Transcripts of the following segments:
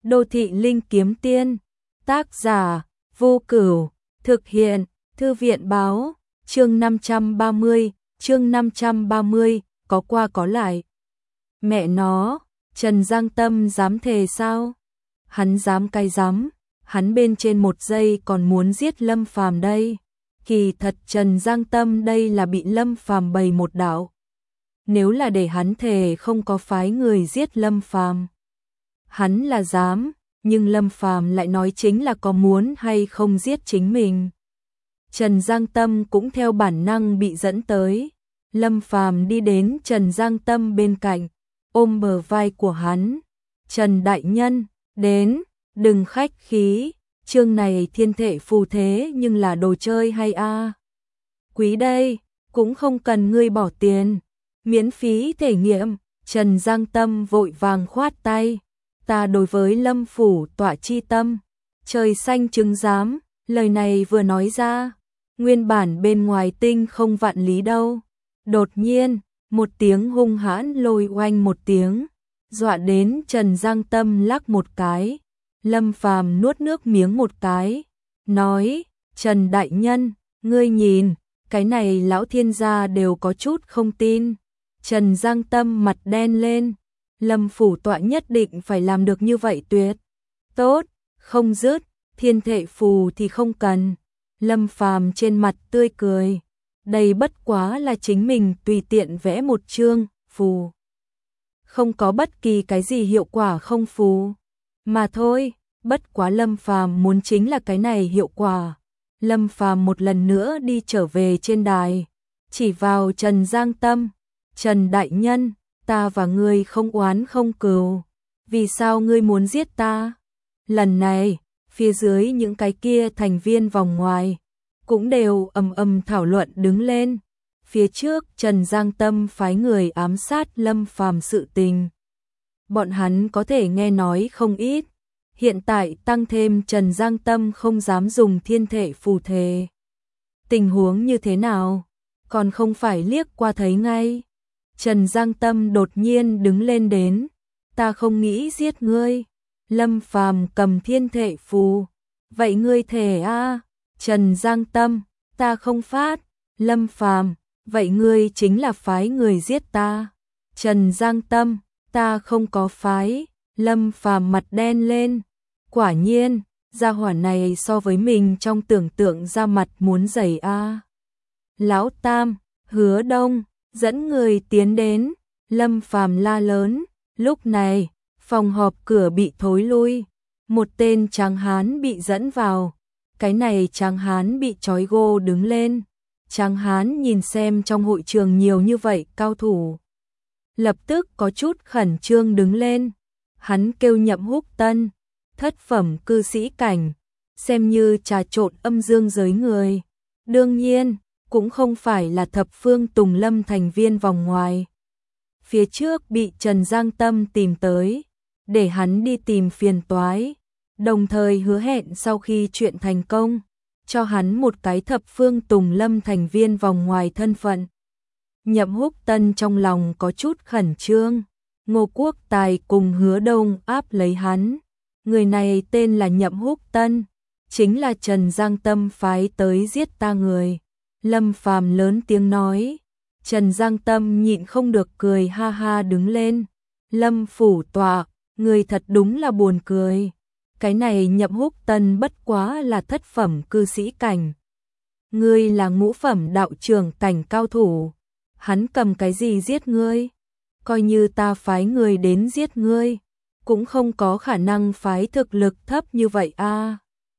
Đô thị linh kiếm tiên, tác giả, Vô Cửu, thực hiện, Thư viện báo, chương 530, có qua có lại. Mẹ nó, Trần Giang Tâm dám thề sao? Hắn dám cái dám, hắn bên trên một giây còn muốn giết Lâm Phàm đây. Kỳ thật Trần Giang Tâm đây là bị Lâm Phàm bày một đạo. Nếu là để hắn thề không có phái người giết Lâm Phàm, hắn là dám, nhưng Lâm Phàm lại nói chính là có muốn hay không giết chính mình. Trần Giang Tâm cũng theo bản năng bị dẫn tới. Lâm Phàm đi đến Trần Giang Tâm bên cạnh, ôm bờ vai của hắn. Trần đại nhân, đến, đừng khách khí, chương này thiên thể phù thế nhưng là đồ chơi hay a? Quý đây, cũng không cần ngươi bỏ tiền, miễn phí thể nghiệm. Trần Giang Tâm vội vàng khoát tay. Ta đối với Lâm phủ tọa chi tâm, trời xanh chứng giám, lời này vừa nói ra, nguyên bản bên ngoài tinh không vạn lý đâu. Đột nhiên, một tiếng hung hãn lôi oanh một tiếng, dọa đến Trần Giang Tâm lắc một cái. Lâm Phàm nuốt nước miếng một cái, nói, Trần đại nhân, ngươi nhìn, cái này lão thiên gia đều có chút không tin. Trần Giang Tâm mặt đen lên. Lâm phủ tọa nhất định phải làm được như vậy tuyệt. Tốt, không dứt, thiên thể phù thì không cần. Lâm Phàm trên mặt tươi cười. Đây bất quá là chính mình tùy tiện vẽ một chương phù. Không có bất kỳ cái gì hiệu quả không phù. Mà thôi, bất quá Lâm Phàm muốn chính là cái này hiệu quả. Lâm Phàm một lần nữa đi trở về trên đài. Chỉ vào Trần Giang Tâm. Trần đại nhân, ta và ngươi không oán không cừu, vì sao ngươi muốn giết ta? Lần này, phía dưới những cái kia thành viên vòng ngoài cũng đều ầm thảo luận đứng lên. Phía trước Trần Giang Tâm phái người ám sát Lâm Phàm sự tình, bọn hắn có thể nghe nói không ít. Hiện tại tăng thêm Trần Giang Tâm không dám dùng thiên thể phù thể. Tình huống như thế nào? Còn không phải liếc qua thấy ngay. Trần Giang Tâm đột nhiên đứng lên đến. Ta không nghĩ giết ngươi. Lâm Phàm cầm thiên thể phù. Vậy ngươi thề a? Trần Giang Tâm, ta không phát. Lâm Phàm, vậy ngươi chính là phái người giết ta. Trần Giang Tâm, ta không có phái. Lâm Phàm mặt đen lên. Quả nhiên, gia hỏa này so với mình trong tưởng tượng ra mặt muốn dày a. Lão Tam, Hứa Đông dẫn người tiến đến. Lâm Phàm la lớn. Lúc này, phòng họp cửa bị thối lui. Một tên tráng hán bị dẫn vào. Cái này tráng hán bị trói gô đứng lên. Tráng hán nhìn xem trong hội trường nhiều như vậy cao thủ, lập tức có chút khẩn trương đứng lên. Hắn kêu Nhậm Húc Tân, thất phẩm cư sĩ cảnh, xem như trà trộn âm dương giới người. Đương nhiên, cũng không phải là thập phương Tùng Lâm thành viên vòng ngoài. Phía trước bị Trần Giang Tâm tìm tới, để hắn đi tìm phiền toái, đồng thời hứa hẹn sau khi chuyện thành công, cho hắn một cái thập phương Tùng Lâm thành viên vòng ngoài thân phận. Nhậm Húc Tân trong lòng có chút khẩn trương. Ngô Quốc Tài cùng Hứa Đông áp lấy hắn. Người này tên là Nhậm Húc Tân, chính là Trần Giang Tâm phái tới giết ta người. Lâm Phàm lớn tiếng nói. Trần Giang Tâm nhịn không được cười ha ha đứng lên. Lâm phủ tọa, người thật đúng là buồn cười. Cái này Nhậm Húc Tân bất quá là thất phẩm cư sĩ cảnh. Ngươi là ngũ phẩm đạo trưởng cảnh cao thủ. Hắn cầm cái gì giết ngươi? Coi như ta phái người đến giết ngươi, cũng không có khả năng phái thực lực thấp như vậy a.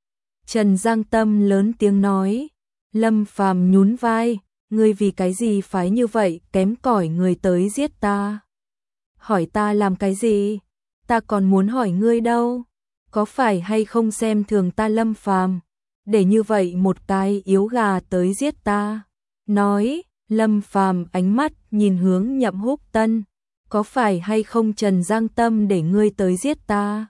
Trần Giang Tâm lớn tiếng nói. Lâm Phàm nhún vai, ngươi vì cái gì phái như vậy kém cỏi người tới giết ta? Hỏi ta làm cái gì? Ta còn muốn hỏi ngươi đâu. Có phải hay không xem thường ta Lâm Phàm, để như vậy một cái yếu gà tới giết ta? Nói, Lâm Phàm ánh mắt nhìn hướng Nhậm Húc Tân. Có phải hay không Trần Giang Tâm để ngươi tới giết ta?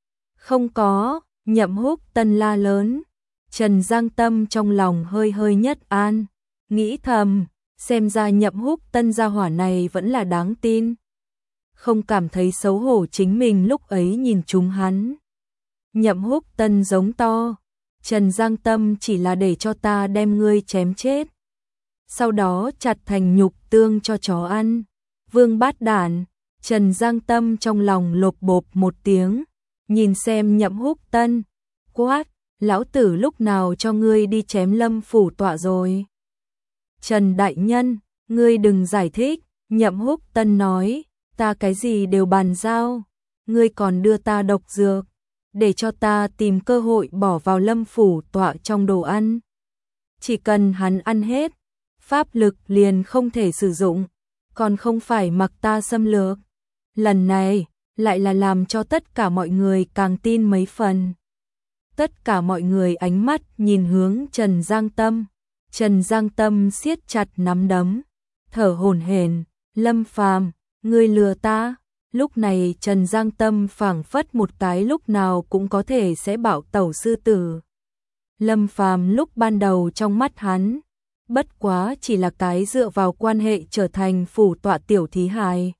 Không có, Nhậm Húc Tân la lớn. Trần Giang Tâm trong lòng hơi hơi nhất an, nghĩ thầm, xem ra Nhậm Húc Tân gia hỏa này vẫn là đáng tin. không cảm thấy xấu hổ chính mình lúc ấy nhìn chúng hắn. Nhậm Húc Tân giống to, Trần Giang Tâm chỉ là để cho ta đem ngươi chém chết, sau đó chặt thành nhục tương cho chó ăn. Vương Bát Đản, Trần Giang Tâm trong lòng lột bột một tiếng, nhìn xem Nhậm Húc Tân, quát, lão tử lúc nào cho ngươi đi chém Lâm phủ tọa rồi? Trần đại nhân, ngươi đừng giải thích, Nhậm Húc Tân nói, ta cái gì đều bàn giao, ngươi còn đưa ta độc dược, để cho ta tìm cơ hội bỏ vào Lâm phủ tọa trong đồ ăn. Chỉ cần hắn ăn hết, pháp lực liền không thể sử dụng, còn không phải mặc ta xâm lược. Lần này, lại là làm cho tất cả mọi người càng tin mấy phần. Tất cả mọi người ánh mắt nhìn hướng Trần Giang Tâm. Trần Giang Tâm siết chặt nắm đấm, thở hổn hển, Lâm Phàm, ngươi lừa ta. Lúc này Trần Giang Tâm phảng phất một cái lúc nào cũng có thể sẽ bạo tẩu sư tử. Lâm Phàm lúc ban đầu trong mắt hắn, bất quá chỉ là cái dựa vào quan hệ trở thành phủ tọa tiểu thí hài.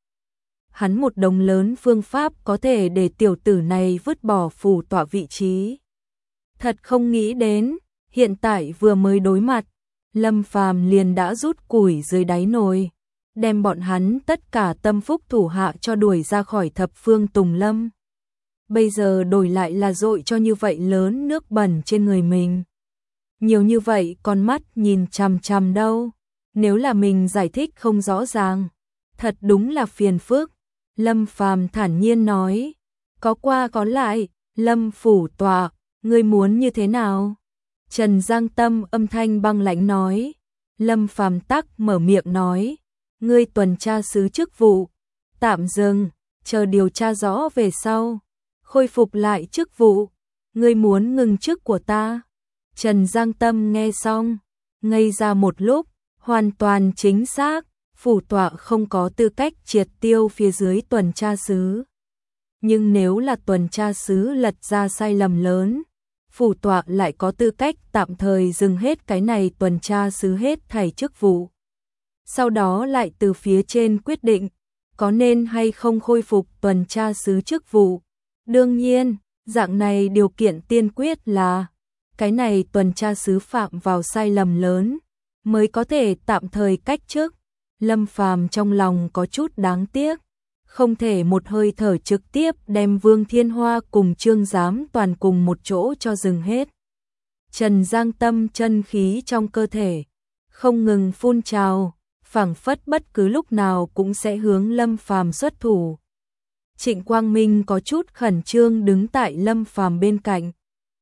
Hắn một đống lớn phương pháp có thể để tiểu tử này vứt bỏ phủ tọa vị trí. Thật không nghĩ đến, hiện tại vừa mới đối mặt, Lâm Phàm liền đã rút củi dưới đáy nồi, đem bọn hắn tất cả tâm phúc thủ hạ cho đuổi ra khỏi thập phương Tùng Lâm. Bây giờ đổi lại là dội cho như vậy lớn nước bẩn trên người mình. Nhiều như vậy con mắt nhìn chằm chằm đâu, nếu là mình giải thích không rõ ràng, thật đúng là phiền phức. Lâm Phàm thản nhiên nói, có qua có lại, Lâm phủ tọa, ngươi muốn như thế nào? Trần Giang Tâm âm thanh băng lãnh nói. Lâm Phàm tắc mở miệng nói, ngươi tuần tra sứ chức vụ, tạm dừng, chờ điều tra rõ về sau, khôi phục lại chức vụ, ngươi muốn ngừng chức của ta. Trần Giang Tâm nghe xong, ngây ra một lúc, hoàn toàn chính xác, phủ tọa không có tư cách triệt tiêu phía dưới tuần tra sứ. Nhưng nếu là tuần tra sứ lật ra sai lầm lớn, phủ tọa lại có tư cách tạm thời dừng hết cái này tuần tra sứ hết thảy chức vụ. Sau đó lại từ phía trên quyết định, có nên hay không khôi phục tuần tra sứ chức vụ. Đương nhiên, dạng này điều kiện tiên quyết là, cái này tuần tra sứ phạm vào sai lầm lớn, mới có thể tạm thời cách chức. Lâm Phàm trong lòng có chút đáng tiếc, không thể một hơi thở trực tiếp đem Vương Thiên Hoa cùng Trương Giám Toàn cùng một chỗ cho dừng hết. Trần Giang Tâm chân khí trong cơ thể không ngừng phun trào, phảng phất bất cứ lúc nào cũng sẽ hướng Lâm Phàm xuất thủ. Trịnh Quang Minh có chút khẩn trương đứng tại Lâm Phàm bên cạnh,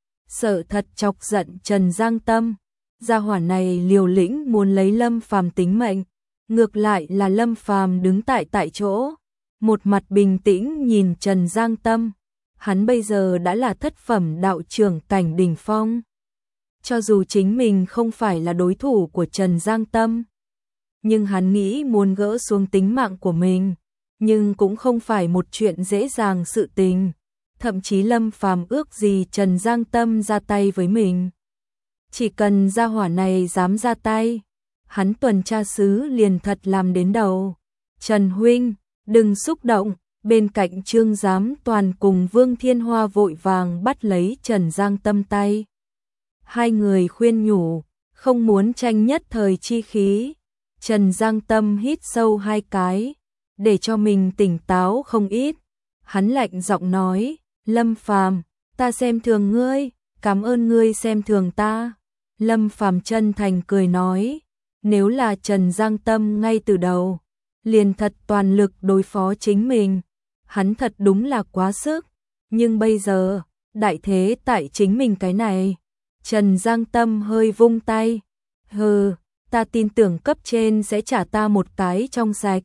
sợ thật chọc giận Trần Giang Tâm, gia hỏa này liều lĩnh muốn lấy Lâm Phàm tính mệnh. Ngược lại là Lâm Phàm đứng tại chỗ, một mặt bình tĩnh nhìn Trần Giang Tâm, hắn bây giờ đã là thất phẩm đạo trưởng cảnh đỉnh phong. Cho dù chính mình không phải là đối thủ của Trần Giang Tâm, nhưng hắn nghĩ muốn gỡ xuống tính mạng của mình, nhưng cũng không phải một chuyện dễ dàng sự tình. Thậm chí Lâm Phàm ước gì Trần Giang Tâm ra tay với mình. Chỉ cần gia hỏa này dám ra tay, hắn tuần tra sứ liền thật làm đến đầu. Trần huynh, đừng xúc động, bên cạnh Trương Giám Toàn cùng Vương Thiên Hoa vội vàng bắt lấy Trần Giang Tâm tay. Hai người khuyên nhủ, không muốn tranh nhất thời chi khí. Trần Giang Tâm hít sâu hai cái, để cho mình tỉnh táo không ít. Hắn lạnh giọng nói, Lâm Phàm, ta xem thường ngươi, cảm ơn ngươi xem thường ta. Lâm Phàm chân thành cười nói, nếu là Trần Giang Tâm ngay từ đầu, liền thật toàn lực đối phó chính mình, hắn thật đúng là quá sức, nhưng bây giờ, đại thế tại chính mình cái này. Trần Giang Tâm hơi vung tay, hừ, ta tin tưởng cấp trên sẽ trả ta một cái trong sạch.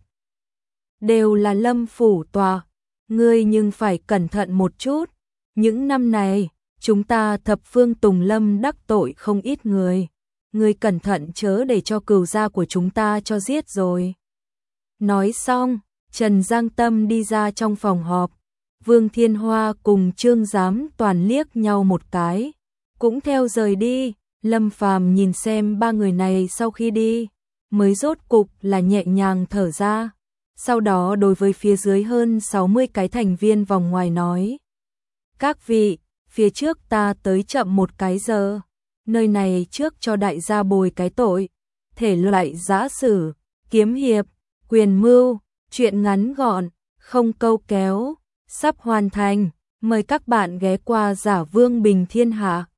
Đều là Lâm phủ tọa, ngươi nhưng phải cẩn thận một chút, những năm này, chúng ta thập phương Tùng Lâm đắc tội không ít người. Ngươi cẩn thận chớ để cho cừu gia của chúng ta cho giết rồi. Nói xong, Trần Giang Tâm đi ra trong phòng họp. Vương Thiên Hoa cùng Trương Giám Toàn liếc nhau một cái, cũng theo rời đi. Lâm Phàm nhìn xem ba người này sau khi đi, mới rốt cục là nhẹ nhàng thở ra. Sau đó đối với phía dưới hơn 60 cái thành viên vòng ngoài nói: các vị, phía trước ta tới chậm một cái giờ, nơi này trước cho đại gia bồi cái tội, thể loại giã sử, kiếm hiệp, quyền mưu, chuyện ngắn gọn, không câu kéo, sắp hoàn thành, mời các bạn ghé qua Giả Vương Bình Thiên Hạ.